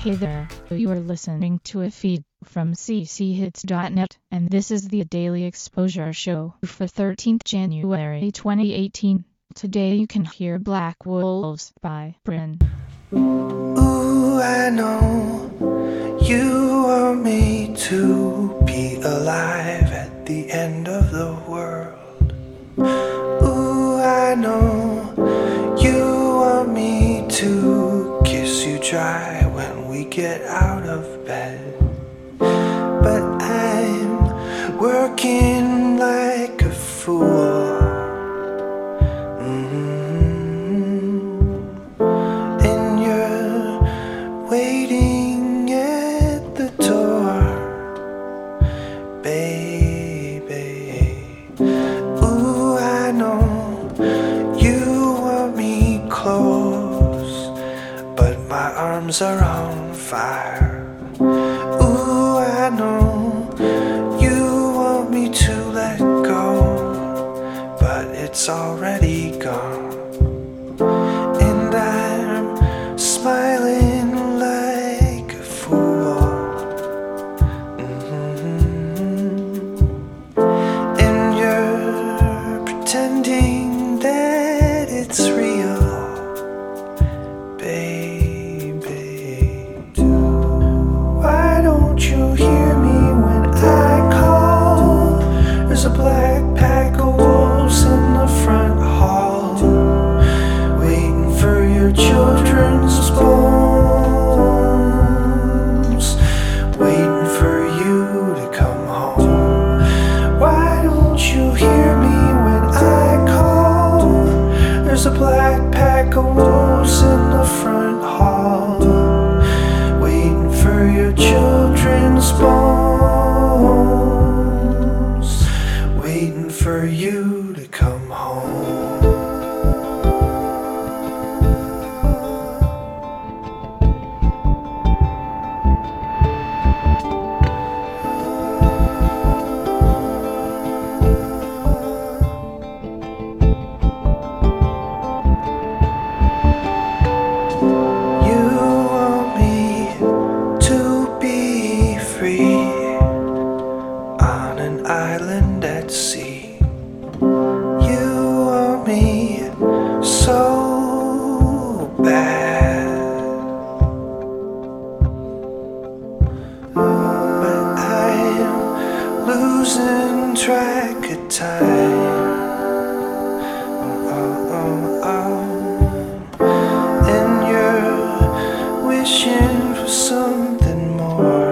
Hey there, you are listening to a feed from cchits.net, and this is the Daily Exposure Show for 13th January 2018. Today you can hear Black Wolves by Bryn. Ooh, I know you want me to be alive at the end of the world. Ooh, I know you want me to kiss you dry when we get out of bed. But I'm working like a fool. And you're waiting at the door, baby. Ooh, I know you want me close, but my arms are on fire. Ooh, I know you want me to let go, but it's already gone. And I'm smiling like a fool. And you're pretending that it's real, baby. Why don't you hear me when I call? There's a black pack of wolves in the front hall, waiting for your children's bones, waiting for you to come home. Why don't you hear me when I call? There's a black pack of wolves in the front hall, waiting for your children's bones, waiting for you to come home. On an island at sea, you want me so bad, but I'm losing track of time. And you're wishing for something more.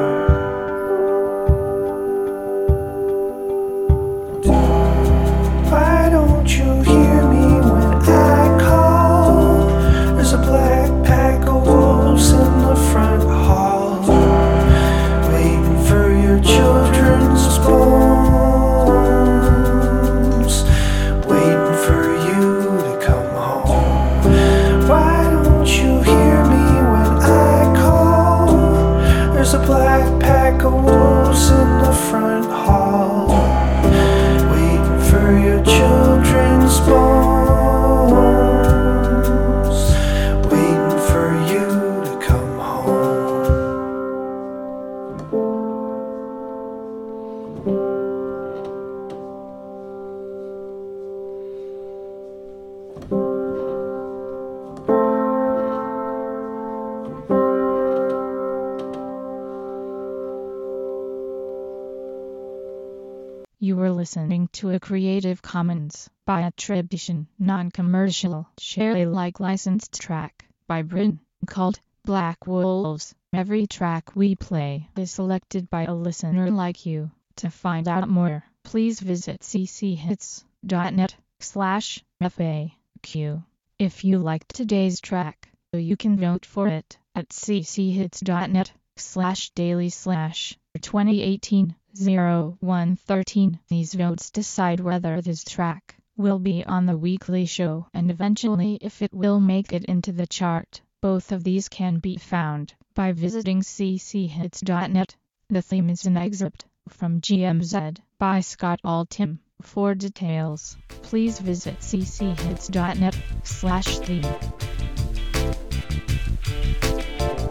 Why don't you hear me when I call? There's a black pack of wolves in the front hall, waiting for your children's bones, waiting for you to come home. Why don't you hear me when I call? There's a black pack of wolves in the front hall, waiting for your children's bones, waiting for you to come home. You were listening to a Creative Commons by attribution, non-commercial, share Alike licensed track by Bryn called Black Wolves. Every track we play is selected by a listener like you. To find out more, please visit cchits.net/FAQ. If you liked today's track, you can vote for it at cchits.net/daily/2018-0113. These votes decide whether this track will be on the weekly show and eventually if it will make it into the chart. Both of these can be found by visiting cchits.net. The theme is an excerpt from GMZ by Scott Altham. For details, please visit cchits.net/theme.